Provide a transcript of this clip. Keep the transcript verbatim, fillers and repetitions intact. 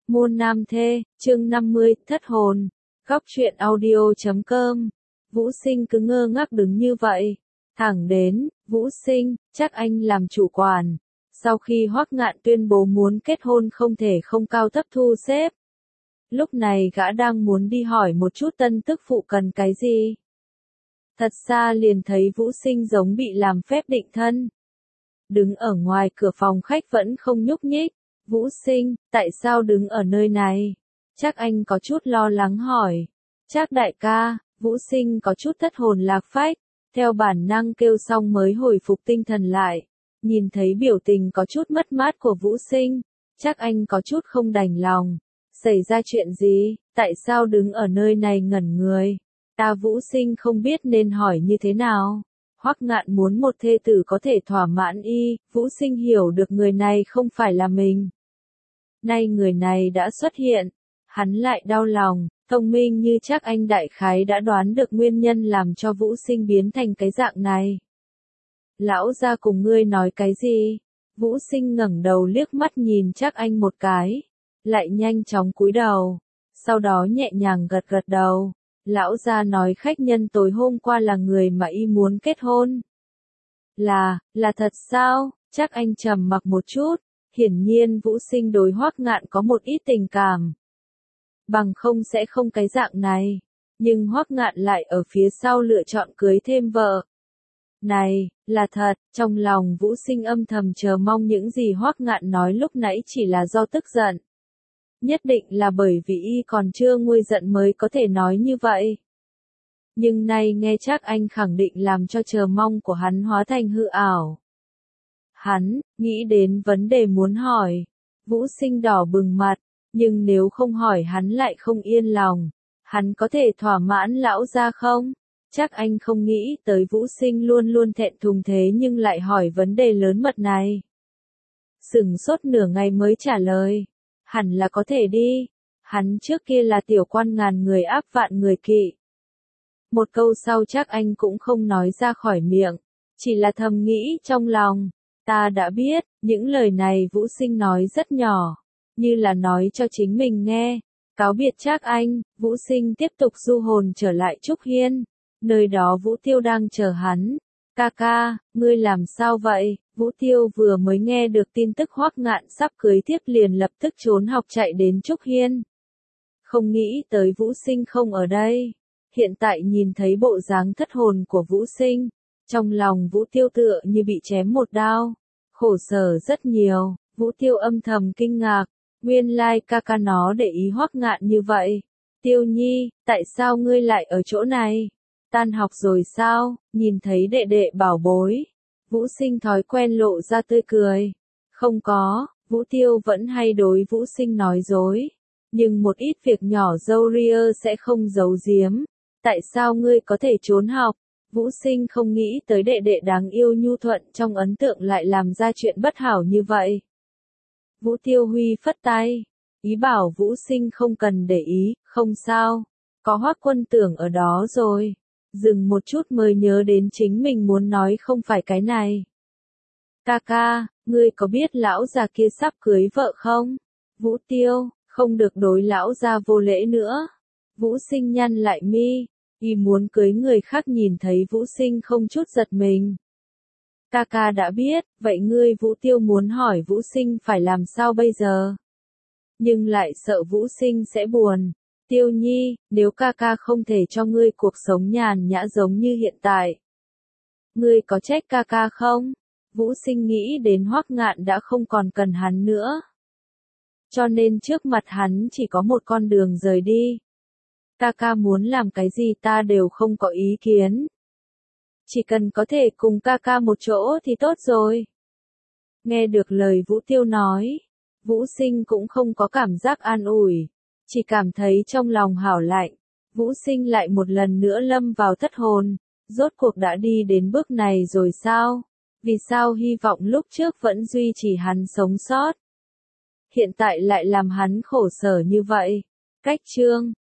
Môn nam thê, chương năm mươi, thất hồn. Góc truyện audio chấm com. Vũ Sinh cứ ngơ ngác đứng như vậy. Thẳng đến, Vũ Sinh, chắc anh làm chủ quản. Sau khi Hoắc Ngạn tuyên bố muốn kết hôn không thể không cao thấp thu xếp. Lúc này gã đang muốn đi hỏi một chút tân tức phụ cần cái gì. Thật xa liền thấy Vũ Sinh giống bị làm phép định thân. Đứng ở ngoài cửa phòng khách vẫn không nhúc nhích. Vũ Sinh, tại sao đứng ở nơi này? Chắc anh có chút lo lắng hỏi. Chắc đại ca, Vũ Sinh có chút thất hồn lạc phách, theo bản năng kêu xong mới hồi phục tinh thần lại. Nhìn thấy biểu tình có chút mất mát của Vũ Sinh, chắc anh có chút không đành lòng. Xảy ra chuyện gì, tại sao đứng ở nơi này ngẩn người? Ta Vũ Sinh không biết nên hỏi như thế nào. Hoắc Ngạn muốn một thê tử có thể thỏa mãn y, Vũ Sinh hiểu được người này không phải là mình. Nay người này đã xuất hiện, hắn lại đau lòng, thông minh như chắc anh đại khái đã đoán được nguyên nhân làm cho Vũ Sinh biến thành cái dạng này. Lão gia cùng ngươi nói cái gì? Vũ Sinh ngẩng đầu liếc mắt nhìn chắc anh một cái, lại nhanh chóng cúi đầu, sau đó nhẹ nhàng gật gật đầu. Lão gia nói khách nhân tối hôm qua là người mà y muốn kết hôn. Là, là thật sao? Chắc anh trầm mặc một chút. Hiển nhiên Vũ Sinh đối Hoắc Ngạn có một ít tình cảm. Bằng không sẽ không cái dạng này. Nhưng Hoắc Ngạn lại ở phía sau lựa chọn cưới thêm vợ. Này, là thật, trong lòng Vũ Sinh âm thầm chờ mong những gì Hoắc Ngạn nói lúc nãy chỉ là do tức giận. Nhất định là bởi vì y còn chưa nguôi giận mới có thể nói như vậy. Nhưng nay nghe chắc anh khẳng định làm cho chờ mong của hắn hóa thành hư ảo. Hắn, nghĩ đến vấn đề muốn hỏi. Vũ Sinh đỏ bừng mặt, nhưng nếu không hỏi hắn lại không yên lòng. Hắn có thể thỏa mãn lão gia không? Chắc anh không nghĩ tới Vũ Sinh luôn luôn thẹn thùng thế nhưng lại hỏi vấn đề lớn mật này. Sửng sốt nửa ngày mới trả lời. Hẳn là có thể đi. Hắn trước kia là tiểu quan ngàn người áp vạn người kỵ. Một câu sau chắc anh cũng không nói ra khỏi miệng. Chỉ là thầm nghĩ trong lòng. Ta đã biết, những lời này Vũ Sinh nói rất nhỏ, như là nói cho chính mình nghe. Cáo biệt Trác Anh, Vũ Sinh tiếp tục du hồn trở lại Trúc Hiên. Nơi đó Vũ Tiêu đang chờ hắn. Ca ca, ngươi làm sao vậy? Vũ Tiêu vừa mới nghe được tin tức Hoắc Ngạn sắp cưới tiếp liền lập tức trốn học chạy đến Trúc Hiên. Không nghĩ tới Vũ Sinh không ở đây. Hiện tại nhìn thấy bộ dáng thất hồn của Vũ Sinh. Trong lòng Vũ Tiêu tựa như bị chém một đao, khổ sở rất nhiều. Vũ Tiêu âm thầm kinh ngạc, nguyên lai ca ca nó để ý Hoắc Ngạn như vậy. Tiêu Nhi, tại sao ngươi lại ở chỗ này? Tan học rồi sao? Nhìn thấy đệ đệ bảo bối, Vũ Sinh thói quen lộ ra tươi cười. Không có, Vũ Tiêu vẫn hay đối Vũ Sinh nói dối, nhưng một ít việc nhỏ dâu ria sẽ không giấu giếm. Tại sao ngươi có thể trốn học? Vũ Sinh không nghĩ tới đệ đệ đáng yêu nhu thuận trong ấn tượng lại làm ra chuyện bất hảo như vậy. Vũ Tiêu Huy phất tay, ý bảo Vũ Sinh không cần để ý, không sao, có Hoắc Quân Tưởng ở đó rồi. Dừng một chút mới nhớ đến chính mình muốn nói không phải cái này. Ca ca, ngươi có biết lão già kia sắp cưới vợ không? Vũ Tiêu, không được đối lão già vô lễ nữa. Vũ Sinh nhăn lại mi. Y muốn cưới người khác nhìn thấy Vũ Sinh không chút giật mình. Ca ca đã biết, vậy ngươi Vũ Tiêu muốn hỏi Vũ Sinh phải làm sao bây giờ? Nhưng lại sợ Vũ Sinh sẽ buồn. Tiêu Nhi, nếu ca ca không thể cho ngươi cuộc sống nhàn nhã giống như hiện tại, ngươi có trách ca ca không? Vũ Sinh nghĩ đến Hoắc Ngạn đã không còn cần hắn nữa. Cho nên trước mặt hắn chỉ có một con đường rời đi. Ca ca muốn làm cái gì ta đều không có ý kiến. Chỉ cần có thể cùng ca ca một chỗ thì tốt rồi. Nghe được lời Vũ Tiêu nói, Vũ Sinh cũng không có cảm giác an ủi, chỉ cảm thấy trong lòng hảo lạnh. Vũ Sinh lại một lần nữa lâm vào thất hồn, rốt cuộc đã đi đến bước này rồi sao? Vì sao hy vọng lúc trước vẫn duy trì hắn sống sót? Hiện tại lại làm hắn khổ sở như vậy. Cách chương